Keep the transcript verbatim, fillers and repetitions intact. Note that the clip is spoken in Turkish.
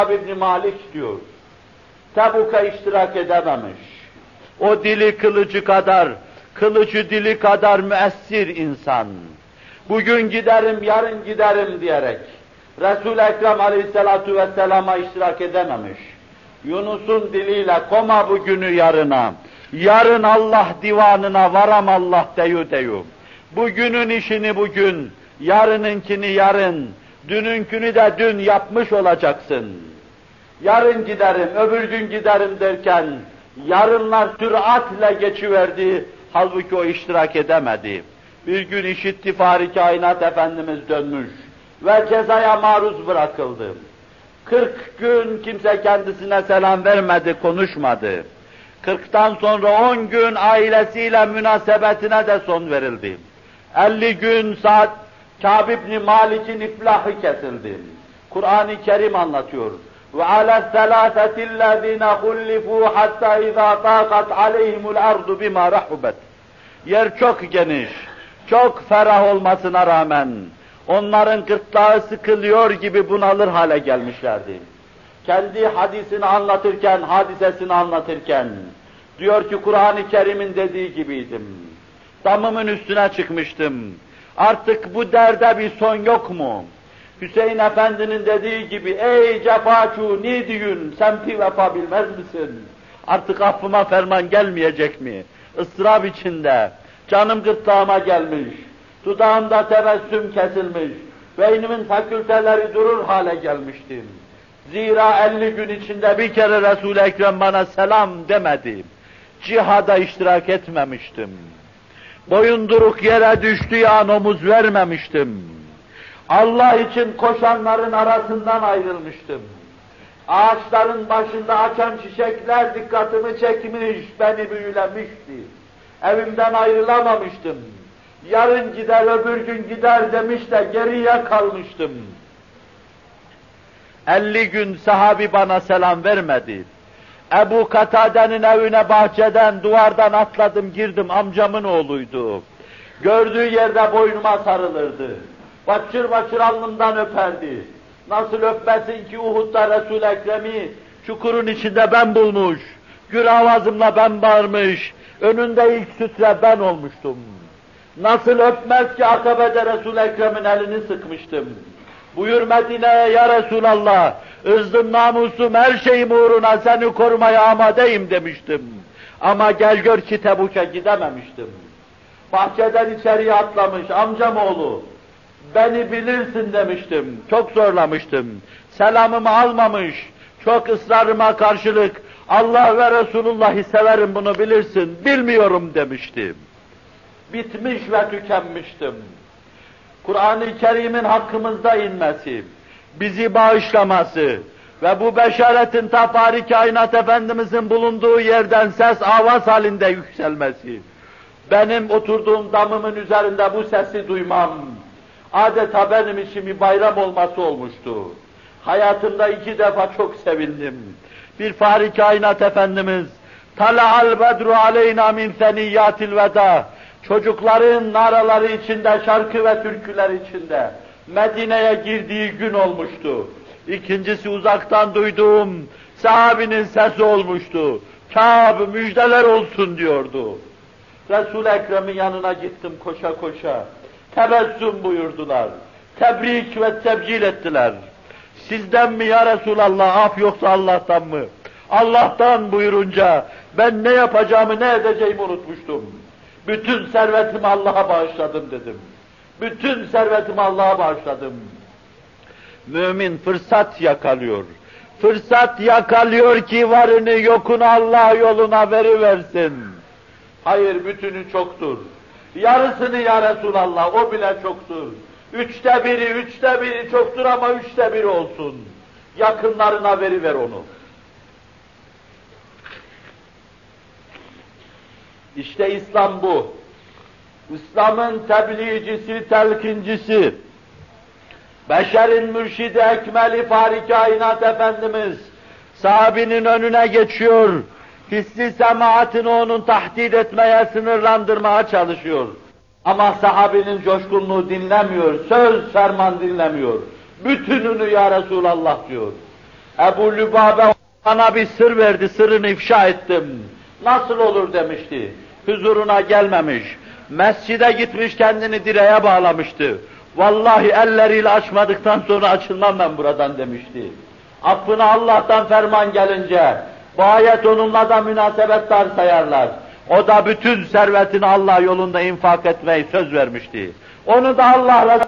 İbn Malik diyor, Tebuk'a iştirak edememiş. O dili kılıcı kadar, kılıcı dili kadar müessir insan. Bugün giderim, yarın giderim diyerek Resul-i Ekrem aleyhissalatu vesselama iştirak edememiş. Yunus'un diliyle koma bugünü yarına, yarın Allah divanına varam Allah deyu deyu. Bugünün işini bugün, yarınınkini yarın, dününkünü de dün yapmış olacaksın. Yarın giderim, öbür gün giderim derken, yarınlar süratle geçiverdi, halbuki o iştirak edemedi. Bir gün işitti Fahri Kainat Efendimiz dönmüş ve cezaya maruz bırakıldı. Kırk gün kimse kendisine selam vermedi, konuşmadı. Kırktan sonra on gün ailesiyle münasebetine de son verildi. Elli gün saat Kâb ibn Malik'in iflahı kesildi. Kur'an-ı Kerim anlatıyor. وَعَلَى الثَّلَاثَةِ الَّذ۪ينَ خُلِّفُوا حَتَّى اِذَا طَاقَتْ عَلَيْهِمُ الْاَرْضُ بِمَا رَحُبَتْ. Yer çok geniş, çok ferah olmasına rağmen onların gırtlağı sıkılıyor gibi bunalır hale gelmişlerdi. Kendi hadisini anlatırken, hadisesini anlatırken diyor ki Kur'an-ı Kerim'in dediği gibiydim. Damımın üstüne çıkmıştım. Artık bu derde bir son yok mu? Hüseyin Efendi'nin dediği gibi, ey cefaçu nidiyün, semti vefa bilmez misin? Artık affıma ferman gelmeyecek mi? Israp içinde, canım gırtlağıma gelmiş, dudağımda tebessüm kesilmiş, beynimin fakülteleri durur hale gelmiştim. Zira elli gün içinde bir kere Resul-i Ekrem bana selam demedi. Cihada iştirak etmemiştim. Boyunduruk yere düştüğü an omuz vermemiştim. Allah için koşanların arasından ayrılmıştım. Ağaçların başında açan çiçekler dikkatimi çekmiş, beni büyülemişti. Evimden ayrılamamıştım. Yarın gider, öbür gün gider demiş de geriye kalmıştım. Elli gün sahabi bana selam vermedi. Ebu Katade'nin evine bahçeden, duvardan atladım, girdim, amcamın oğluydu. Gördüğü yerde boynuma sarılırdı. Başır başır alnımdan öperdi. Nasıl öpmesin ki Uhud'da Resul-i Ekrem'i çukurun içinde ben bulmuş, gür avazımla ben bağırmış, önünde ilk sütre ben olmuştum. Nasıl öpmez ki Akabe'de Resul-i Ekrem'in elini sıkmıştım. Buyur Medine'ye ya Resulallah, ırzım namusum her şeyim uğruna seni korumaya amadeyim demiştim. Ama gel gör ki Tebuk'a gidememiştim. Bahçeden içeriye atlamış amcam oğlu, beni bilirsin demiştim, çok zorlamıştım. Selamımı almamış, çok ısrarıma karşılık, Allah ve Resulullah'ı severim bunu bilirsin, bilmiyorum demiştim. Bitmiş ve tükenmiştim. Kur'an-ı Kerim'in hakkımızda inmesi, bizi bağışlaması ve bu beşaretin ta Fahri Kainat Efendimizin bulunduğu yerden ses avaz halinde yükselmesi, benim oturduğum damımın üzerinde bu sesi duymam, adeta benim için bir bayram olması olmuştu. Hayatımda iki defa çok sevindim. Bir Fahri Kainat Efendimiz, "Tala'al bedru aleyna min seniyyatil veda", çocukların naraları içinde, şarkı ve türküler içinde Medine'ye girdiği gün olmuştu. İkincisi uzaktan duyduğum sahabinin sesi olmuştu. Kâb müjdeler olsun diyordu. Resul-i Ekrem'in yanına gittim koşa koşa. Tebessüm buyurdular. Tebrik ve tebcil ettiler. Sizden mi ya Resulallah, af yoksa Allah'tan mı? Allah'tan buyurunca ben ne yapacağımı, ne edeceğimi unutmuştum. Bütün servetimi Allah'a bağışladım dedim. Bütün servetimi Allah'a bağışladım. Mümin fırsat yakalıyor. Fırsat yakalıyor ki varını yokunu Allah yoluna veriversin. Hayır, bütünü çoktur. Yarısını ya Resulallah, o bile çoktur. Üçte biri, üçte biri çoktur ama üçte biri olsun. Yakınlarına veriver onu. İşte İslam bu. İslam'ın tebliğcisi, telkincisi, beşerin mürşidi ekmeli Fahri Kainat Efendimiz, sahabinin önüne geçiyor, hissi semaatini onun tahdid etmeye, sınırlandırmaya çalışıyor. Ama sahabinin coşkunluğu dinlemiyor, söz ferman dinlemiyor. Bütününü ya Resulallah diyor. Ebu Lübabe bana bir sır verdi, sırrını ifşa ettim. Nasıl olur demişti. Huzuruna gelmemiş. Mescide gitmiş, kendini direğe bağlamıştı. Vallahi elleriyle açmadıktan sonra açılmam ben buradan demişti. Affına Allah'tan ferman gelince, bu ayet onunla da münasebettar sayarlar. O da bütün servetini Allah yolunda infak etmeyi söz vermişti. Onu da Allah